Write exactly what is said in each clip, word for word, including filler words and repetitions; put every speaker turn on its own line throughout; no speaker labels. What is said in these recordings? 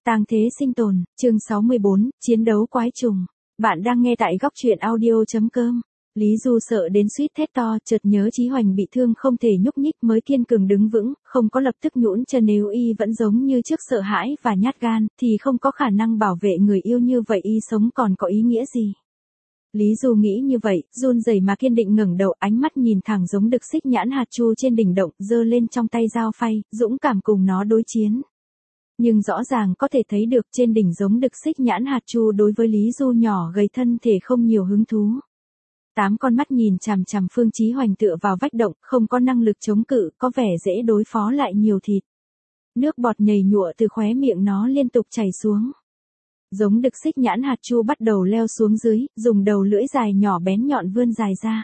Tang thế sinh tồn, chương sáu mươi bốn, chiến đấu quái trùng. Bạn đang nghe tại góc truyện audio chấm com. Lý Du sợ đến suýt thét to, chợt nhớ Chí Hoành bị thương không thể nhúc nhích mới kiên cường đứng vững, không có lập tức nhũn chân. Nếu y vẫn giống như trước sợ hãi và nhát gan, thì không có khả năng bảo vệ người yêu như vậy, y sống còn có ý nghĩa gì. Lý Du nghĩ như vậy, run rẩy mà kiên định ngẩng đầu, ánh mắt nhìn thẳng giống Đực Xích Nhãn Hạt Chu trên đỉnh động, giơ lên trong tay dao phay, dũng cảm cùng nó đối chiến. Nhưng rõ ràng có thể thấy được trên đỉnh giống Đực Xích Nhãn Hạt Chu đối với Lý Du nhỏ gầy thân thể không nhiều hứng thú. Tám con mắt nhìn chằm chằm Phương Chí Hoành tựa vào vách động, không có năng lực chống cự, có vẻ dễ đối phó lại nhiều thịt. Nước bọt nhầy nhụa từ khóe miệng nó liên tục chảy xuống. Giống Đực Xích Nhãn Hạt Chu bắt đầu leo xuống dưới, dùng đầu lưỡi dài nhỏ bén nhọn vươn dài ra.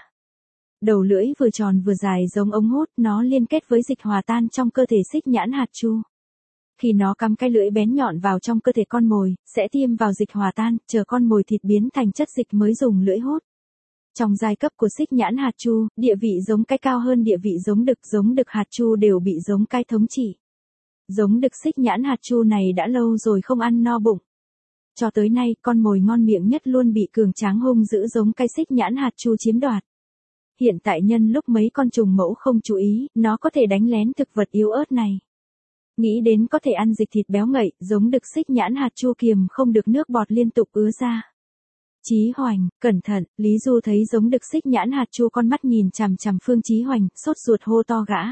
Đầu lưỡi vừa tròn vừa dài giống ống hút, nó liên kết với dịch hòa tan trong cơ thể Xích Nhãn Hạt Chu. Khi nó cắm cái lưỡi bén nhọn vào trong cơ thể con mồi, sẽ tiêm vào dịch hòa tan, chờ con mồi thịt biến thành chất dịch mới dùng lưỡi hút. Trong giai cấp của Xích Nhãn Hạt Chu, địa vị giống cái cao hơn địa vị giống Đực, giống Đực Hạt Chu đều bị giống cái thống trị. Giống Đực Xích Nhãn Hạt Chu này đã lâu rồi không ăn no bụng. Cho tới nay, con mồi ngon miệng nhất luôn bị cường tráng hung dữ giống cái Xích Nhãn Hạt Chu chiếm đoạt. Hiện tại nhân lúc mấy con trùng mẫu không chú ý, nó có thể đánh lén thực vật yếu ớt này. Nghĩ đến có thể ăn dịch thịt béo ngậy, giống Đực Xích Nhãn Hạt Chu kiềm không được nước bọt liên tục ứa ra. Chí Hoành, cẩn thận, Lý Du thấy giống Đực Xích Nhãn Hạt Chu con mắt nhìn chằm chằm Phương Chí Hoành, sốt ruột hô to gã.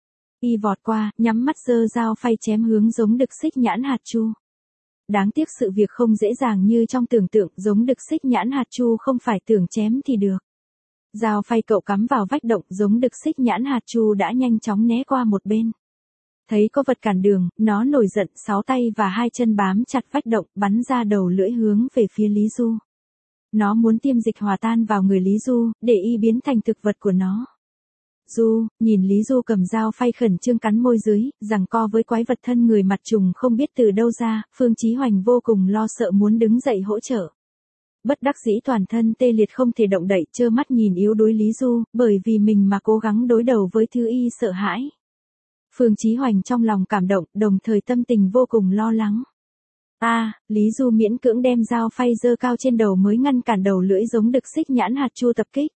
Y vọt qua, nhắm mắt giơ dao phay chém hướng giống Đực Xích Nhãn Hạt Chu. Đáng tiếc sự việc không dễ dàng như trong tưởng tượng, giống Đực Xích Nhãn Hạt Chu không phải tưởng chém thì được. Dao phay cậu cắm vào vách động, giống Đực Xích Nhãn Hạt Chu đã nhanh chóng né qua một bên. Thấy có vật cản đường, nó nổi giận, sáu tay và hai chân bám chặt vách động, bắn ra đầu lưỡi hướng về phía Lý Du. Nó muốn tiêm dịch hòa tan vào người Lý Du, để y biến thành thực vật của nó. Du, nhìn Lý Du cầm dao phay khẩn trương cắn môi dưới, giằng co với quái vật thân người mặt trùng không biết từ đâu ra, Phương Chí Hoành vô cùng lo sợ muốn đứng dậy hỗ trợ. Bất đắc dĩ toàn thân tê liệt không thể động đậy, trơ mắt nhìn yếu đuối Lý Du, bởi vì mình mà cố gắng đối đầu với thứ y sợ hãi. Phương Chí Hoành trong lòng cảm động, đồng thời tâm tình vô cùng lo lắng. A, à, Lý Du miễn cưỡng đem dao phay giơ cao trên đầu mới ngăn cản đầu lưỡi giống Đực Xích Nhãn Hạt Chu tập kích.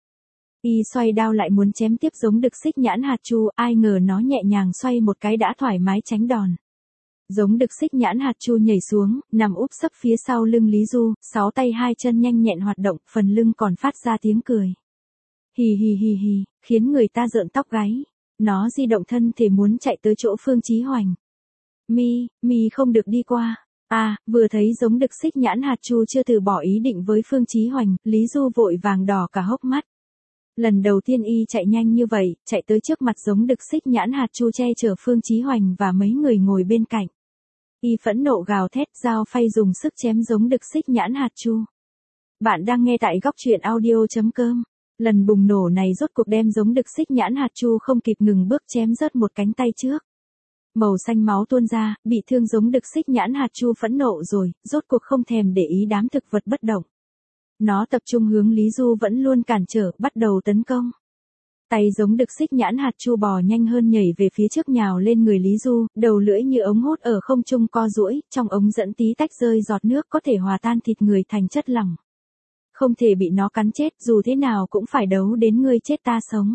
Y xoay đao lại muốn chém tiếp giống Đực Xích Nhãn Hạt Chu, ai ngờ nó nhẹ nhàng xoay một cái đã thoải mái tránh đòn. Giống Đực Xích Nhãn Hạt Chu nhảy xuống, nằm úp sấp phía sau lưng Lý Du, sáu tay hai chân nhanh nhẹn hoạt động, phần lưng còn phát ra tiếng cười. Hì hì hì hì, khiến người ta rợn tóc gáy. Nó di động thân thể muốn chạy tới chỗ Phương Chí Hoành. Mi, mi không được đi qua. À, vừa thấy giống Đực Xích Nhãn Hạt Chu chưa từ bỏ ý định với Phương Chí Hoành, Lý Du vội vàng đỏ cả hốc mắt. Lần đầu tiên y chạy nhanh như vậy, chạy tới trước mặt giống Đực Xích Nhãn Hạt Chu che chở Phương Chí Hoành và mấy người ngồi bên cạnh. Y phẫn nộ gào thét, dao phay dùng sức chém giống Đực Xích Nhãn Hạt Chu. Bạn đang nghe tại góc truyện audio chấm com. Lần bùng nổ này rốt cuộc đem giống Đực Xích Nhãn Hạt Chu không kịp ngừng bước chém rớt một cánh tay trước. Màu xanh máu tuôn ra, bị thương giống Đực Xích Nhãn Hạt Chu phẫn nộ rồi, rốt cuộc không thèm để ý đám thực vật bất động. Nó tập trung hướng Lý Du vẫn luôn cản trở, bắt đầu tấn công. Tay giống Đực Xích Nhãn Hạt Chu bò nhanh hơn nhảy về phía trước nhào lên người Lý Du, đầu lưỡi như ống hút ở không trung co duỗi, trong ống dẫn tí tách rơi giọt nước có thể hòa tan thịt người thành chất lỏng. Không thể bị nó cắn chết, dù thế nào cũng phải đấu đến ngươi chết ta sống.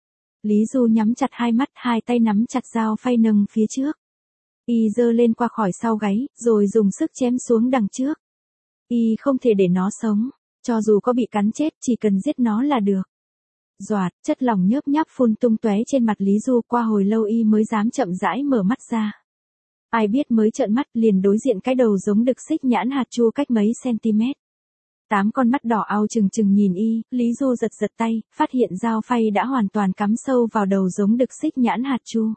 Lý Du nhắm chặt hai mắt, hai tay nắm chặt dao phay nâng phía trước. Y giơ lên qua khỏi sau gáy, rồi dùng sức chém xuống đằng trước. Y không thể để nó sống, cho dù có bị cắn chết, chỉ cần giết nó là được. Doạt, chất lỏng nhớp nháp phun tung tóe trên mặt Lý Du, qua hồi lâu y mới dám chậm rãi mở mắt ra. Ai biết mới trợn mắt liền đối diện cái đầu giống Đực Xích Nhãn Hạt Chu cách mấy cm. Tám con mắt đỏ ao trừng trừng nhìn y, Lý Du giật giật tay, phát hiện dao phay đã hoàn toàn cắm sâu vào đầu giống Đực Xích Nhãn Hạt Chu.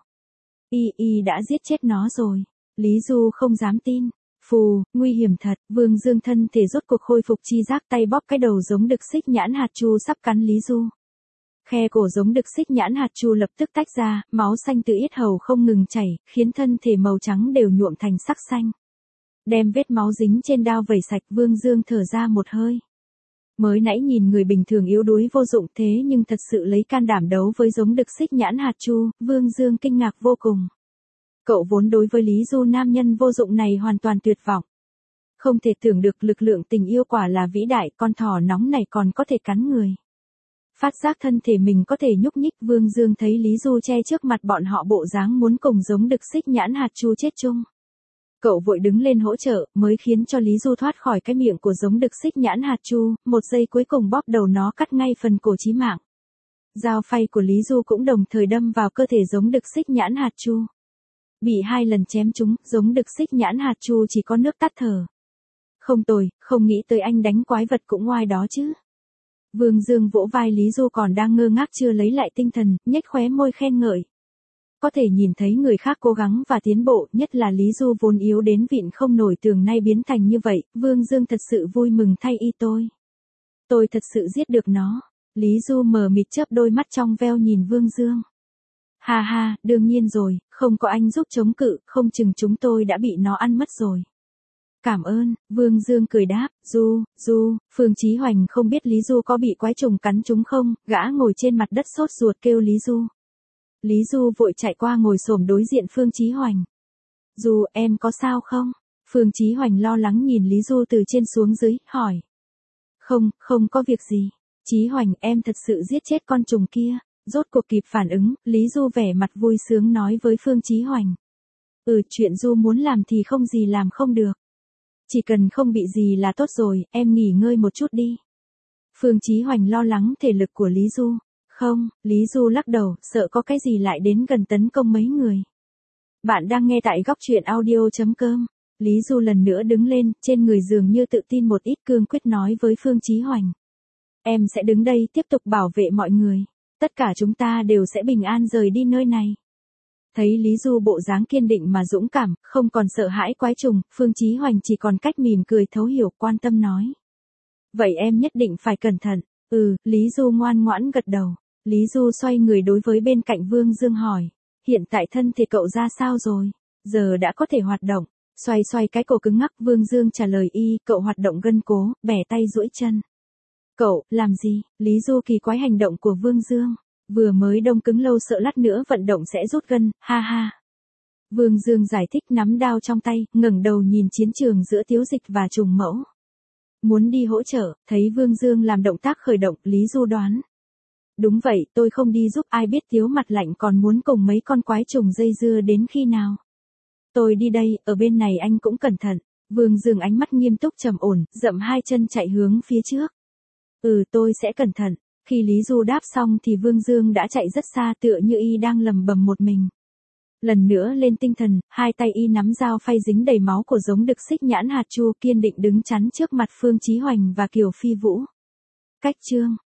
Y, y đã giết chết nó rồi. Lý Du không dám tin. Phù, nguy hiểm thật, Vương Dương thân thể rốt cuộc khôi phục chi giác, tay bóp cái đầu giống Đực Xích Nhãn Hạt Chu sắp cắn Lý Du. Khe cổ giống Đực Xích Nhãn Hạt Chu lập tức tách ra, máu xanh từ yết hầu không ngừng chảy, khiến thân thể màu trắng đều nhuộm thành sắc xanh. Đem vết máu dính trên đao vẩy sạch, Vương Dương thở ra một hơi. Mới nãy nhìn người bình thường yếu đuối vô dụng thế nhưng thật sự lấy can đảm đấu với giống Đực Xích Nhãn Hạt Chu, Vương Dương kinh ngạc vô cùng. Cậu vốn đối với Lý Du nam nhân vô dụng này hoàn toàn tuyệt vọng. Không thể tưởng được lực lượng tình yêu quả là vĩ đại, con thỏ nóng này còn có thể cắn người. Phát giác thân thể mình có thể nhúc nhích, Vương Dương thấy Lý Du che trước mặt bọn họ bộ dáng muốn cùng giống đực xích nhãn hạt chu chết chung. Cậu vội đứng lên hỗ trợ, mới khiến cho Lý Du thoát khỏi cái miệng của giống đực xích nhãn hạt chu, một giây cuối cùng bóp đầu nó cắt ngay phần cổ chí mạng. Dao phay của Lý Du cũng đồng thời đâm vào cơ thể giống đực xích nhãn hạt chu. Bị hai lần chém trúng, giống đực xích nhãn hạt chu chỉ có nước tắt thở. Không tồi, không nghĩ tới anh đánh quái vật cũng oai đó chứ. Vương Dương vỗ vai Lý Du còn đang ngơ ngác chưa lấy lại tinh thần, nhếch khóe môi khen ngợi. Có thể nhìn thấy người khác cố gắng và tiến bộ, nhất là Lý Du vốn yếu đến vịn không nổi tường nay biến thành như vậy, Vương Dương thật sự vui mừng thay y tôi. Tôi thật sự giết được nó. Lý Du mờ mịt chớp đôi mắt trong veo nhìn Vương Dương. Ha ha, đương nhiên rồi, không có anh giúp chống cự, không chừng chúng tôi đã bị nó ăn mất rồi. Cảm ơn, Vương Dương cười đáp, Du, Du, Phương Chí Hoành không biết Lý Du có bị quái trùng cắn trúng không, gã ngồi trên mặt đất sốt ruột kêu Lý Du. Lý Du vội chạy qua ngồi xổm đối diện Phương Chí Hoành. Du, em có sao không? Phương Chí Hoành lo lắng nhìn Lý Du từ trên xuống dưới, hỏi. Không, không có việc gì. Chí Hoành, em thật sự giết chết con trùng kia. Rốt cuộc kịp phản ứng, Lý Du vẻ mặt vui sướng nói với Phương Chí Hoành. Ừ, chuyện Du muốn làm thì không gì làm không được. Chỉ cần không bị gì là tốt rồi, em nghỉ ngơi một chút đi. Phương Chí Hoành lo lắng thể lực của Lý Du. Không, Lý Du lắc đầu, sợ có cái gì lại đến gần tấn công mấy người. Bạn đang nghe tại góc truyện audio chấm com. Lý Du lần nữa đứng lên, trên người dường như tự tin một ít, cương quyết nói với Phương Chí Hoành. Em sẽ đứng đây tiếp tục bảo vệ mọi người. Tất cả chúng ta đều sẽ bình an rời đi nơi này. Thấy Lý Du bộ dáng kiên định mà dũng cảm, không còn sợ hãi quái trùng, Phương Chí Hoành chỉ còn cách mỉm cười thấu hiểu, quan tâm nói. Vậy em nhất định phải cẩn thận. Ừ, Lý Du ngoan ngoãn gật đầu. Lý Du xoay người đối với bên cạnh Vương Dương hỏi. Hiện tại thân thể cậu ra sao rồi? Giờ đã có thể hoạt động. Xoay xoay cái cổ cứng ngắc, Vương Dương trả lời y, cậu hoạt động gân cố, bẻ tay duỗi chân. Cậu, làm gì? Lý Du kỳ quái hành động của Vương Dương. Vừa mới đông cứng lâu sợ lát nữa vận động sẽ rút gân, ha ha. Vương Dương giải thích nắm đao trong tay, ngẩng đầu nhìn chiến trường giữa Tiếu Dịch và Trùng Mẫu. Muốn đi hỗ trợ, thấy Vương Dương làm động tác khởi động, Lý Du đoán. Đúng vậy, tôi không đi giúp, ai biết Tiếu mặt lạnh còn muốn cùng mấy con quái trùng dây dưa đến khi nào. Tôi đi đây, ở bên này anh cũng cẩn thận. Vương Dương ánh mắt nghiêm túc trầm ổn, dậm hai chân chạy hướng phía trước. Ừ, tôi sẽ cẩn thận. Khi Lý Du đáp xong thì Vương Dương đã chạy rất xa, tựa như y đang lầm bầm một mình. Lần nữa lên tinh thần, hai tay y nắm dao phay dính đầy máu của giống đực xích nhãn hạt chu, kiên định đứng chắn trước mặt Phương Chí Hoành và Kiều Phi Vũ. Cách chương